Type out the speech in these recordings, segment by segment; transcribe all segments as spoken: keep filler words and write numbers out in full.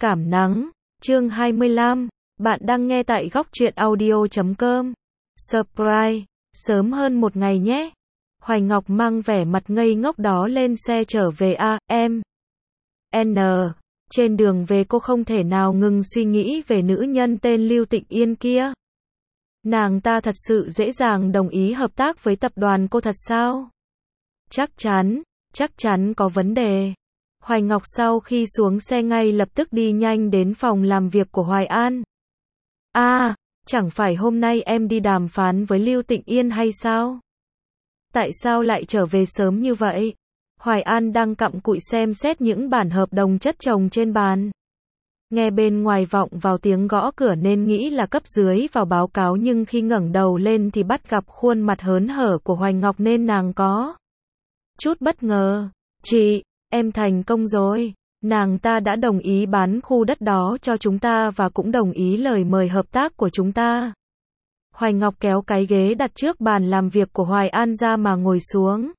Cảm nắng, chương hai mươi lăm, bạn đang nghe tại góc truyện audio chấm com. Surprise, sớm hơn một ngày nhé. Hoài Ngọc mang vẻ mặt ngây ngốc đó lên xe trở về A, em. N. Trên đường về cô không thể nào ngừng suy nghĩ về nữ nhân tên Lưu Tịnh Yên kia. Nàng ta thật sự dễ dàng đồng ý hợp tác với tập đoàn cô thật sao? Chắc chắn, chắc chắn có vấn đề. Hoài Ngọc sau khi xuống xe ngay lập tức đi nhanh đến phòng làm việc của Hoài An. A, à, chẳng phải hôm nay em đi đàm phán với Lưu Tịnh Yên hay sao? Tại sao lại trở về sớm như vậy? Hoài An đang cặm cụi xem xét những bản hợp đồng chất chồng trên bàn. Nghe bên ngoài vọng vào tiếng gõ cửa nên nghĩ là cấp dưới vào báo cáo, nhưng khi ngẩng đầu lên thì bắt gặp khuôn mặt hớn hở của Hoài Ngọc nên nàng có chút bất ngờ. Chị, em thành công rồi. Nàng ta đã đồng ý bán khu đất đó cho chúng ta và cũng đồng ý lời mời hợp tác của chúng ta. Hoài Ngọc kéo cái ghế đặt trước bàn làm việc của Hoài An ra mà ngồi xuống.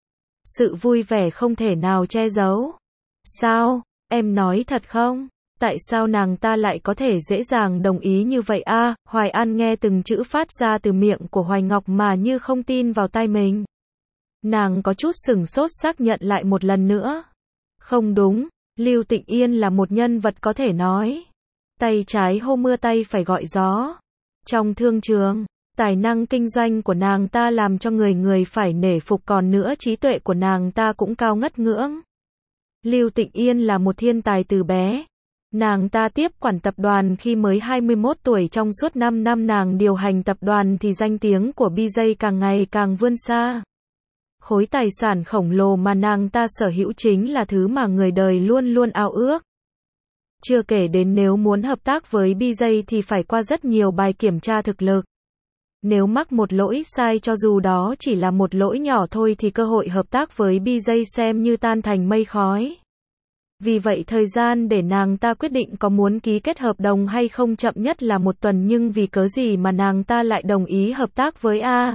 Sự vui vẻ không thể nào che giấu. Sao, em nói thật không? Tại sao nàng ta lại có thể dễ dàng đồng ý như vậy a? À, Hoài An nghe từng chữ phát ra từ miệng của Hoài Ngọc mà như không tin vào tai mình. Nàng có chút sửng sốt xác nhận lại một lần nữa. Không đúng, Lưu Tịnh Yên là một nhân vật có thể nói. Tay trái hô mưa tay phải gọi gió. Trong thương trường, tài năng kinh doanh của nàng ta làm cho người người phải nể phục, còn nữa trí tuệ của nàng ta cũng cao ngất ngưỡng. Lưu Tịnh Yên là một thiên tài từ bé. Nàng ta tiếp quản tập đoàn khi mới hai mươi mốt tuổi, trong suốt năm năm nàng điều hành tập đoàn thì danh tiếng của bê gi càng ngày càng vươn xa. Khối tài sản khổng lồ mà nàng ta sở hữu chính là thứ mà người đời luôn luôn ao ước. Chưa kể đến nếu muốn hợp tác với bê gi thì phải qua rất nhiều bài kiểm tra thực lực. Nếu mắc một lỗi sai cho dù đó chỉ là một lỗi nhỏ thôi thì cơ hội hợp tác với bê gi xem như tan thành mây khói. Vì vậy thời gian để nàng ta quyết định có muốn ký kết hợp đồng hay không chậm nhất là một tuần, nhưng vì cớ gì mà nàng ta lại đồng ý hợp tác với A.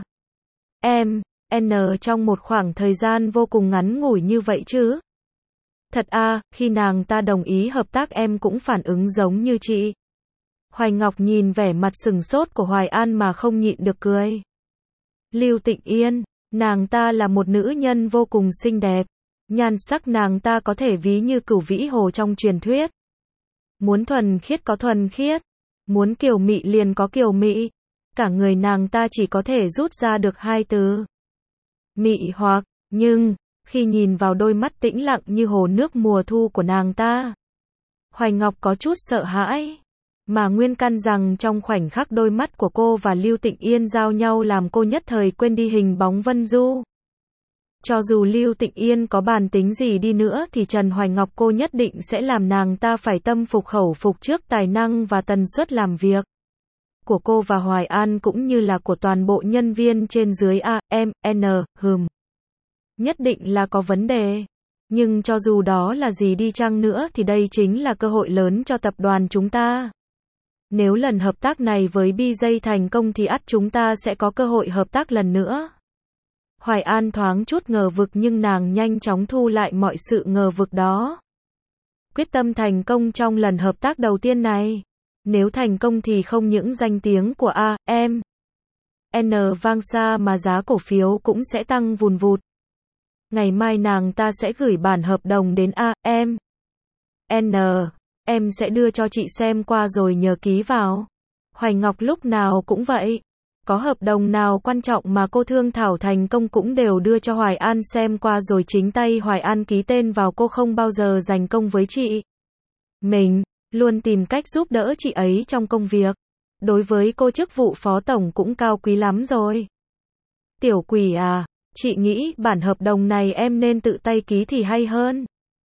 M. N trong một khoảng thời gian vô cùng ngắn ngủi như vậy chứ? Thật a, à, khi nàng ta đồng ý hợp tác em cũng phản ứng giống như chị. Hoài Ngọc nhìn vẻ mặt sừng sốt của Hoài An mà không nhịn được cười. Lưu Tịnh Yên, nàng ta là một nữ nhân vô cùng xinh đẹp. Nhan sắc nàng ta có thể ví như cửu vĩ hồ trong truyền thuyết. Muốn thuần khiết có thuần khiết, muốn kiều mị liền có kiều mị. Cả người nàng ta chỉ có thể rút ra được hai từ: mị hoặc. Nhưng khi nhìn vào đôi mắt tĩnh lặng như hồ nước mùa thu của nàng ta, Hoài Ngọc có chút sợ hãi. Mà nguyên căn rằng trong khoảnh khắc đôi mắt của cô và Lưu Tịnh Yên giao nhau làm cô nhất thời quên đi hình bóng Vân Du. Cho dù Lưu Tịnh Yên có bản tính gì đi nữa thì Trần Hoài Ngọc cô nhất định sẽ làm nàng ta phải tâm phục khẩu phục trước tài năng và tần suất làm việc của cô và Hoài An, cũng như là của toàn bộ nhân viên trên dưới A, M, N, hừm. Nhất định là có vấn đề. Nhưng cho dù đó là gì đi chăng nữa thì đây chính là cơ hội lớn cho tập đoàn chúng ta. Nếu lần hợp tác này với bê gi thành công thì ắt chúng ta sẽ có cơ hội hợp tác lần nữa. Hoài An thoáng chút ngờ vực nhưng nàng nhanh chóng thu lại mọi sự ngờ vực đó. Quyết tâm thành công trong lần hợp tác đầu tiên này. Nếu thành công thì không những danh tiếng của A, M, N vang xa mà giá cổ phiếu cũng sẽ tăng vùn vụt. Ngày mai nàng ta sẽ gửi bản hợp đồng đến A, M, N. Em sẽ đưa cho chị xem qua rồi nhờ ký vào. Hoài Ngọc lúc nào cũng vậy. Có hợp đồng nào quan trọng mà cô thương thảo thành công cũng đều đưa cho Hoài An xem qua rồi chính tay Hoài An ký tên vào, cô không bao giờ giành công với chị. Mình luôn tìm cách giúp đỡ chị ấy trong công việc. Đối với cô chức vụ phó tổng cũng cao quý lắm rồi. Tiểu quỷ à, chị nghĩ bản hợp đồng này em nên tự tay ký thì hay hơn.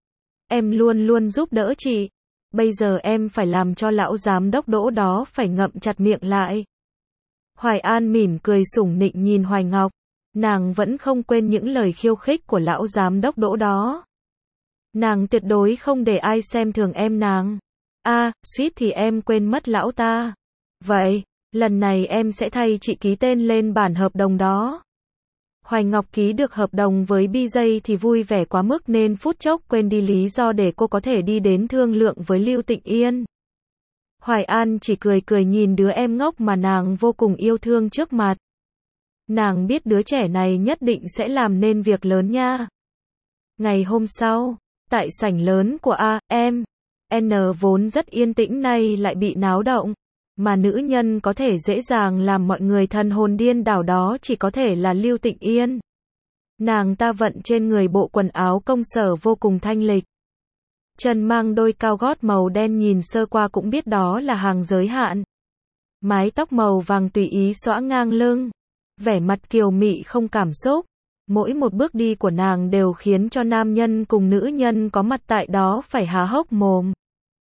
Em luôn luôn giúp đỡ chị. Bây giờ em phải làm cho lão giám đốc Đỗ đó phải ngậm chặt miệng lại. Hoài An mỉm cười sủng nịnh nhìn Hoài Ngọc. Nàng vẫn không quên những lời khiêu khích của lão giám đốc Đỗ đó. Nàng tuyệt đối không để ai xem thường em nàng. A, à, suýt thì em quên mất lão ta. Vậy, lần này em sẽ thay chị ký tên lên bản hợp đồng đó. Hoài Ngọc ký được hợp đồng với bê gi thì vui vẻ quá mức nên phút chốc quên đi lý do để cô có thể đi đến thương lượng với Lưu Tịnh Yên. Hoài An chỉ cười cười nhìn đứa em ngốc mà nàng vô cùng yêu thương trước mặt. Nàng biết đứa trẻ này nhất định sẽ làm nên việc lớn nha. Ngày hôm sau, tại sảnh lớn của A M N vốn rất yên tĩnh nay lại bị náo động, mà nữ nhân có thể dễ dàng làm mọi người thần hồn điên đảo đó chỉ có thể là Lưu Tịnh Yên. Nàng ta vận trên người bộ quần áo công sở vô cùng thanh lịch. Chân mang đôi cao gót màu đen nhìn sơ qua cũng biết đó là hàng giới hạn. Mái tóc màu vàng tùy ý xõa ngang lưng. Vẻ mặt kiều mị không cảm xúc. Mỗi một bước đi của nàng đều khiến cho nam nhân cùng nữ nhân có mặt tại đó phải há hốc mồm.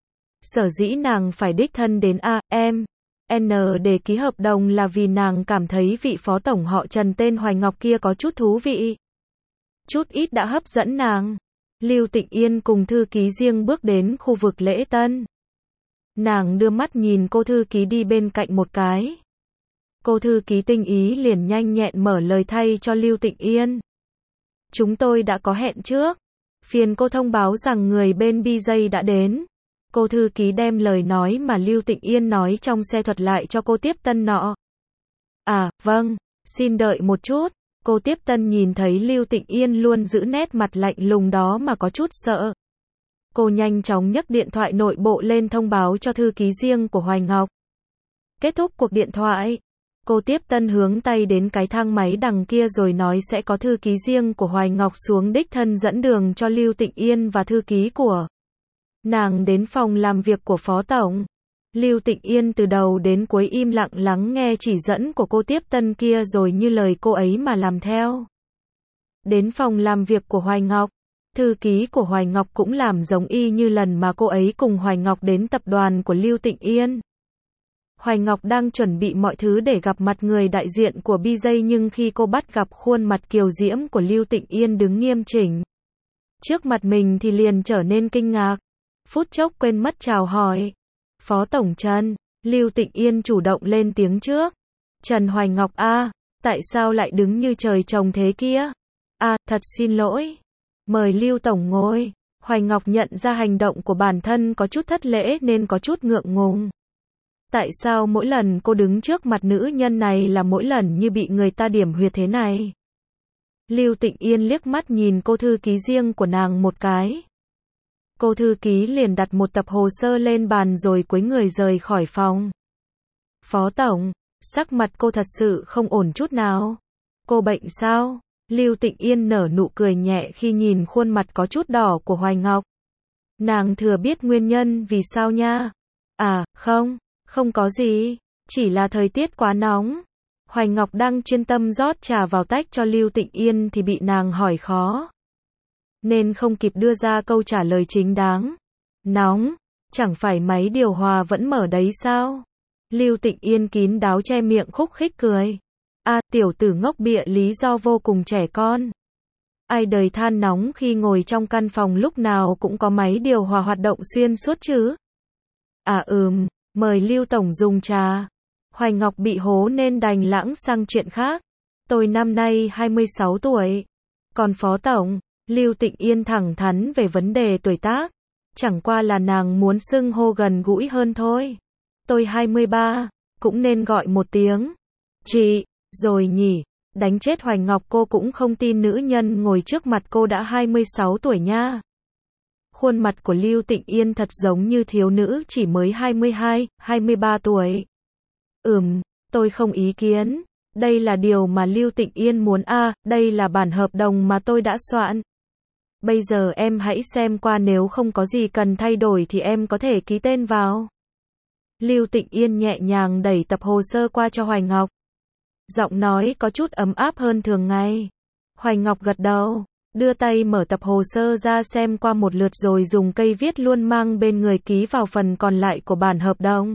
Sở dĩ nàng phải đích thân đến A M N để ký hợp đồng là vì nàng cảm thấy vị phó tổng họ Trần tên Hoài Ngọc kia có chút thú vị. Chút ít đã hấp dẫn nàng. Lưu Tịnh Yên cùng thư ký riêng bước đến khu vực lễ tân. Nàng đưa mắt nhìn cô thư ký đi bên cạnh một cái. Cô thư ký tinh ý liền nhanh nhẹn mở lời thay cho Lưu Tịnh Yên. Chúng tôi đã có hẹn trước. Phiền cô thông báo rằng người bên bê gi đã đến. Cô thư ký đem lời nói mà Lưu Tịnh Yên nói trong xe thuật lại cho cô tiếp tân nọ. À, vâng, xin đợi một chút. Cô tiếp tân nhìn thấy Lưu Tịnh Yên luôn giữ nét mặt lạnh lùng đó mà có chút sợ. Cô nhanh chóng nhấc điện thoại nội bộ lên thông báo cho thư ký riêng của Hoài Ngọc. Kết thúc cuộc điện thoại, cô tiếp tân hướng tay đến cái thang máy đằng kia rồi nói sẽ có thư ký riêng của Hoài Ngọc xuống đích thân dẫn đường cho Lưu Tịnh Yên và thư ký của nàng đến phòng làm việc của phó tổng. Lưu Tịnh Yên từ đầu đến cuối im lặng lắng nghe chỉ dẫn của cô tiếp tân kia rồi như lời cô ấy mà làm theo. Đến phòng làm việc của Hoài Ngọc, thư ký của Hoài Ngọc cũng làm giống y như lần mà cô ấy cùng Hoài Ngọc đến tập đoàn của Lưu Tịnh Yên. Hoài Ngọc đang chuẩn bị mọi thứ để gặp mặt người đại diện của bê gi nhưng khi cô bắt gặp khuôn mặt kiều diễm của Lưu Tịnh Yên đứng nghiêm chỉnh trước mặt mình thì liền trở nên kinh ngạc. Phút chốc quên mất chào hỏi. Phó tổng Trần, Lưu Tịnh Yên chủ động lên tiếng trước. Trần Hoài Ngọc a, tại sao lại đứng như trời trồng thế kia? A, thật xin lỗi. Mời Lưu tổng ngồi. Hoài Ngọc nhận ra hành động của bản thân có chút thất lễ nên có chút ngượng ngùng. Tại sao mỗi lần cô đứng trước mặt nữ nhân này là mỗi lần như bị người ta điểm huyệt thế này? Lưu Tịnh Yên liếc mắt nhìn cô thư ký riêng của nàng một cái. Cô thư ký liền đặt một tập hồ sơ lên bàn rồi cúi người rời khỏi phòng. Phó tổng, sắc mặt cô thật sự không ổn chút nào. Cô bệnh sao? Lưu Tịnh Yên nở nụ cười nhẹ khi nhìn khuôn mặt có chút đỏ của Hoài Ngọc. Nàng thừa biết nguyên nhân vì sao nha. À, không, không có gì, chỉ là thời tiết quá nóng. Hoài Ngọc đang chuyên tâm rót trà vào tách cho Lưu Tịnh Yên thì bị nàng hỏi khó. Nên không kịp đưa ra câu trả lời chính đáng. Nóng, chẳng phải máy điều hòa vẫn mở đấy sao? Lưu Tịnh Yên kín đáo che miệng khúc khích cười. A, tiểu tử ngốc bịa lý do vô cùng trẻ con. Ai đời than nóng khi ngồi trong căn phòng lúc nào cũng có máy điều hòa hoạt động xuyên suốt chứ? À ừm, mời Lưu tổng dùng trà. Hoài Ngọc bị hố nên đành lãng sang chuyện khác. Tôi năm nay hai mươi sáu tuổi. Còn phó tổng, Lưu Tịnh Yên thẳng thắn về vấn đề tuổi tác. Chẳng qua là nàng muốn xưng hô gần gũi hơn thôi. Tôi hai mươi ba, cũng nên gọi một tiếng chị, rồi nhỉ. Đánh chết Hoài Ngọc cô cũng không tin nữ nhân ngồi trước mặt cô đã hai mươi sáu tuổi nha. Khuôn mặt của Lưu Tịnh Yên thật giống như thiếu nữ chỉ mới hai mươi hai, hai mươi ba tuổi. Ừm, tôi không ý kiến. Đây là điều mà Lưu Tịnh Yên muốn a, à, đây là bản hợp đồng mà tôi đã soạn. Bây giờ em hãy xem qua nếu không có gì cần thay đổi thì em có thể ký tên vào. Lưu Tịnh Yên nhẹ nhàng đẩy tập hồ sơ qua cho Hoài Ngọc. Giọng nói có chút ấm áp hơn thường ngày. Hoài Ngọc gật đầu, đưa tay mở tập hồ sơ ra xem qua một lượt rồi dùng cây viết luôn mang bên người ký vào phần còn lại của bản hợp đồng.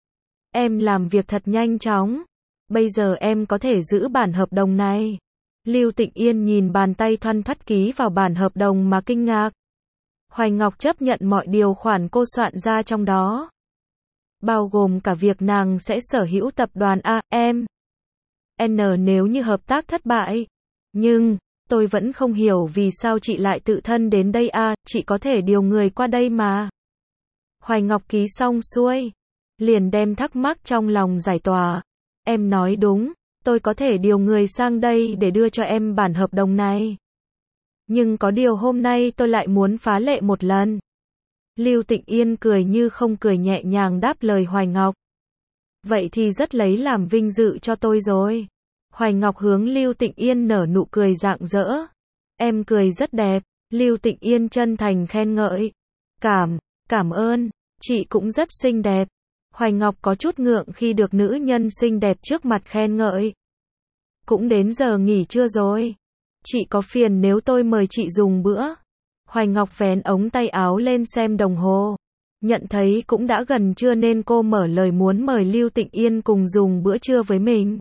Em làm việc thật nhanh chóng. Bây giờ em có thể giữ bản hợp đồng này. Lưu Tịnh Yên nhìn bàn tay thoăn thoắt ký vào bản hợp đồng mà kinh ngạc. Hoài Ngọc chấp nhận mọi điều khoản cô soạn ra trong đó. Bao gồm cả việc nàng sẽ sở hữu tập đoàn A M N nếu như hợp tác thất bại. Nhưng, tôi vẫn không hiểu vì sao chị lại tự thân đến đây à, chị có thể điều người qua đây mà. Hoài Ngọc ký xong xuôi, liền đem thắc mắc trong lòng giải tỏa. Em nói đúng, tôi có thể điều người sang đây để đưa cho em bản hợp đồng này. Nhưng có điều hôm nay tôi lại muốn phá lệ một lần. Lưu Tịnh Yên cười như không cười nhẹ nhàng đáp lời Hoài Ngọc. Vậy thì rất lấy làm vinh dự cho tôi rồi. Hoài Ngọc hướng Lưu Tịnh Yên nở nụ cười rạng rỡ. Em cười rất đẹp. Lưu Tịnh Yên chân thành khen ngợi. Cảm, cảm ơn, chị cũng rất xinh đẹp. Hoài Ngọc có chút ngượng khi được nữ nhân xinh đẹp trước mặt khen ngợi. Cũng đến giờ nghỉ trưa rồi. Chị có phiền nếu tôi mời chị dùng bữa? Hoài Ngọc vén ống tay áo lên xem đồng hồ. Nhận thấy cũng đã gần trưa nên cô mở lời muốn mời Lưu Tịnh Yên cùng dùng bữa trưa với mình.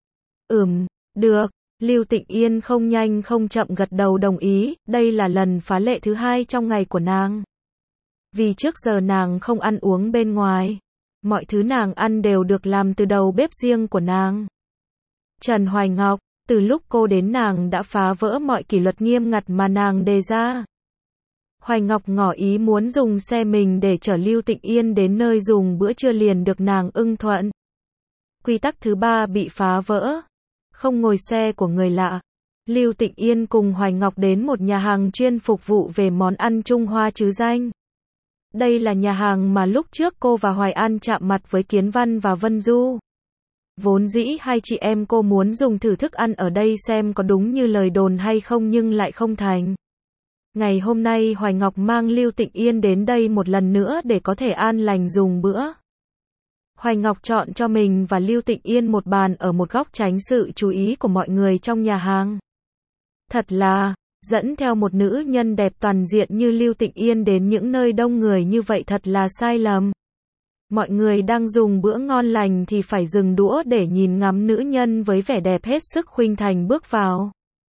Ừm, được. Lưu Tịnh Yên không nhanh không chậm gật đầu đồng ý, đây là lần phá lệ thứ hai trong ngày của nàng. Vì trước giờ nàng không ăn uống bên ngoài. Mọi thứ nàng ăn đều được làm từ đầu bếp riêng của nàng. Trần Hoài Ngọc, từ lúc cô đến nàng đã phá vỡ mọi kỷ luật nghiêm ngặt mà nàng đề ra. Hoài Ngọc ngỏ ý muốn dùng xe mình để chở Lưu Tịnh Yên đến nơi dùng bữa trưa liền được nàng ưng thuận. Quy tắc thứ ba bị phá vỡ. Không ngồi xe của người lạ. Lưu Tịnh Yên cùng Hoài Ngọc đến một nhà hàng chuyên phục vụ về món ăn Trung Hoa chứ danh. Đây là nhà hàng mà lúc trước cô và Hoài An chạm mặt với Kiến Văn và Vân Du. Vốn dĩ hai chị em cô muốn dùng thử thức ăn ở đây xem có đúng như lời đồn hay không nhưng lại không thành. Ngày hôm nay Hoài Ngọc mang Lưu Tịnh Yên đến đây một lần nữa để có thể an lành dùng bữa. Hoài Ngọc chọn cho mình và Lưu Tịnh Yên một bàn ở một góc tránh sự chú ý của mọi người trong nhà hàng. Thật là, dẫn theo một nữ nhân đẹp toàn diện như Lưu Tịnh Yên đến những nơi đông người như vậy thật là sai lầm. Mọi người đang dùng bữa ngon lành thì phải dừng đũa để nhìn ngắm nữ nhân với vẻ đẹp hết sức khuynh thành bước vào.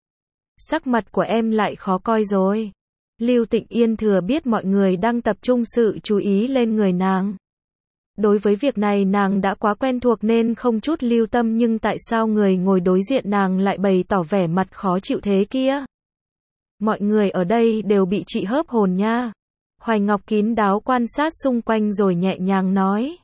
Sắc mặt của em lại khó coi rồi. Lưu Tịnh Yên thừa biết mọi người đang tập trung sự chú ý lên người nàng. Đối với việc này nàng đã quá quen thuộc nên không chút lưu tâm nhưng tại sao người ngồi đối diện nàng lại bày tỏ vẻ mặt khó chịu thế kia? Mọi người ở đây đều bị chị hớp hồn nha. Hoài Ngọc kín đáo quan sát xung quanh rồi nhẹ nhàng nói.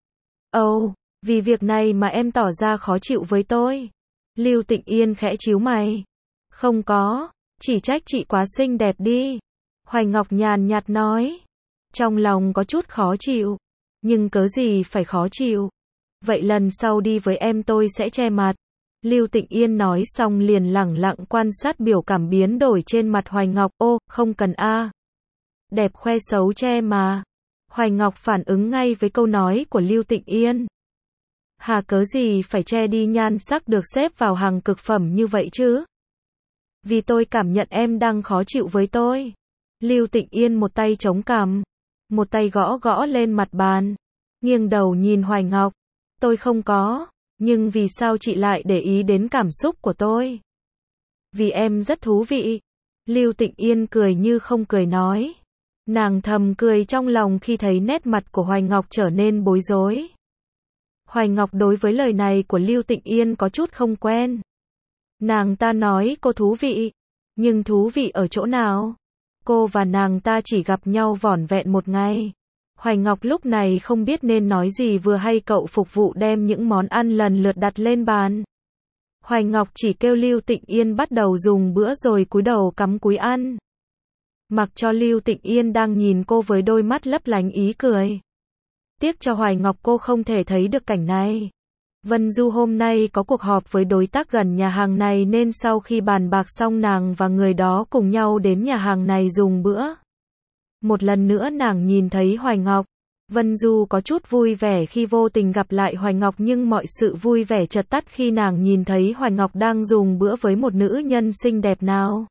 Ồ, oh, vì việc này mà em tỏ ra khó chịu với tôi. Lưu Tịnh Yên khẽ chíu mày. Không có, chỉ trách chị quá xinh đẹp đi. Hoài Ngọc nhàn nhạt nói. Trong lòng có chút khó chịu. Nhưng cớ gì phải khó chịu. Vậy lần sau đi với em tôi sẽ che mặt. Lưu Tịnh Yên nói xong liền lẳng lặng quan sát biểu cảm biến đổi trên mặt Hoài Ngọc. Ô, không cần a. Đẹp khoe xấu che mà. Hoài Ngọc phản ứng ngay với câu nói của Lưu Tịnh Yên. Hà cớ gì phải che đi nhan sắc được xếp vào hàng cực phẩm như vậy chứ? Vì tôi cảm nhận em đang khó chịu với tôi. Lưu Tịnh Yên một tay chống cằm, một tay gõ gõ lên mặt bàn, nghiêng đầu nhìn Hoài Ngọc. Tôi không có, nhưng vì sao chị lại để ý đến cảm xúc của tôi? Vì em rất thú vị. Lưu Tịnh Yên cười như không cười nói. Nàng thầm cười trong lòng khi thấy nét mặt của Hoài Ngọc trở nên bối rối. Hoài Ngọc đối với lời này của Lưu Tịnh Yên có chút không quen. Nàng ta nói cô thú vị, nhưng thú vị ở chỗ nào? Cô và nàng ta chỉ gặp nhau vỏn vẹn một ngày. Hoài Ngọc lúc này không biết nên nói gì vừa hay cậu phục vụ đem những món ăn lần lượt đặt lên bàn. Hoài Ngọc chỉ kêu Lưu Tịnh Yên bắt đầu dùng bữa rồi cúi đầu cắm cúi ăn. Mặc cho Lưu Tịnh Yên đang nhìn cô với đôi mắt lấp lánh ý cười. Tiếc cho Hoài Ngọc cô không thể thấy được cảnh này. Vân Du hôm nay có cuộc họp với đối tác gần nhà hàng này nên sau khi bàn bạc xong nàng và người đó cùng nhau đến nhà hàng này dùng bữa. Một lần nữa nàng nhìn thấy Hoài Ngọc. Vân Du có chút vui vẻ khi vô tình gặp lại Hoài Ngọc nhưng mọi sự vui vẻ chợt tắt khi nàng nhìn thấy Hoài Ngọc đang dùng bữa với một nữ nhân xinh đẹp nào.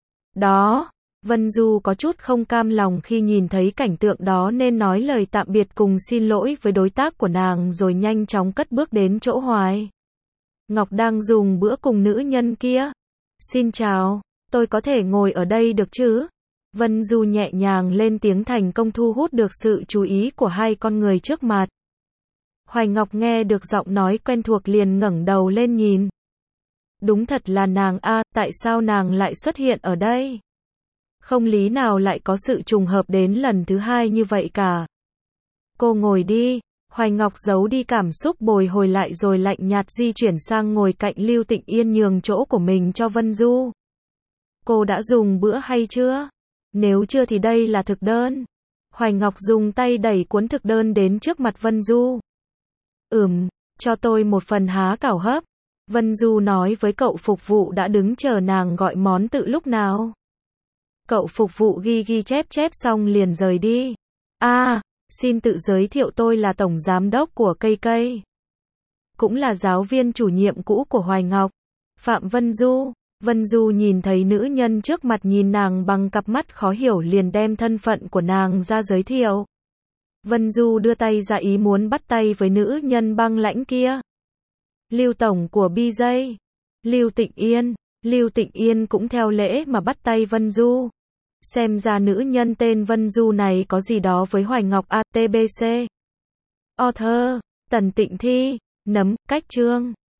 Đó, Vân Du có chút không cam lòng khi nhìn thấy cảnh tượng đó nên nói lời tạm biệt cùng xin lỗi với đối tác của nàng rồi nhanh chóng cất bước đến chỗ Hoài Ngọc đang dùng bữa cùng nữ nhân kia. Xin chào, tôi có thể ngồi ở đây được chứ? Vân Du nhẹ nhàng lên tiếng thành công thu hút được sự chú ý của hai con người trước mặt. Hoài Ngọc nghe được giọng nói quen thuộc liền ngẩng đầu lên nhìn. Đúng thật là nàng a, tại sao nàng lại xuất hiện ở đây? Không lý nào lại có sự trùng hợp đến lần thứ hai như vậy cả. Cô ngồi đi. Hoài Ngọc giấu đi cảm xúc bồi hồi lại rồi lạnh nhạt di chuyển sang ngồi cạnh Lưu Tịnh Yên, nhường chỗ của mình cho Vân Du. Cô đã dùng bữa hay chưa? Nếu chưa thì đây là thực đơn. Hoài Ngọc dùng tay đẩy cuốn thực đơn đến trước mặt Vân Du. Ừm, cho tôi một phần há cảo hấp. Vân Du nói với cậu phục vụ đã đứng chờ nàng gọi món từ lúc nào. Cậu phục vụ ghi ghi chép chép xong liền rời đi. À, xin tự giới thiệu, tôi là tổng giám đốc của Cây Cây. Cũng là giáo viên chủ nhiệm cũ của Hoài Ngọc. Phạm Vân Du. Vân Du nhìn thấy nữ nhân trước mặt nhìn nàng bằng cặp mắt khó hiểu liền đem thân phận của nàng ra giới thiệu. Vân Du đưa tay ra ý muốn bắt tay với nữ nhân băng lãnh kia. Lưu tổng của bê gi. Lưu Tịnh Yên. Lưu Tịnh Yên cũng theo lễ mà bắt tay Vân Du. Xem ra nữ nhân tên Vân Du này có gì đó với Hoài Ngọc a tê bê xê. Author. Tần Tịnh Thi. Nấm, cách chương.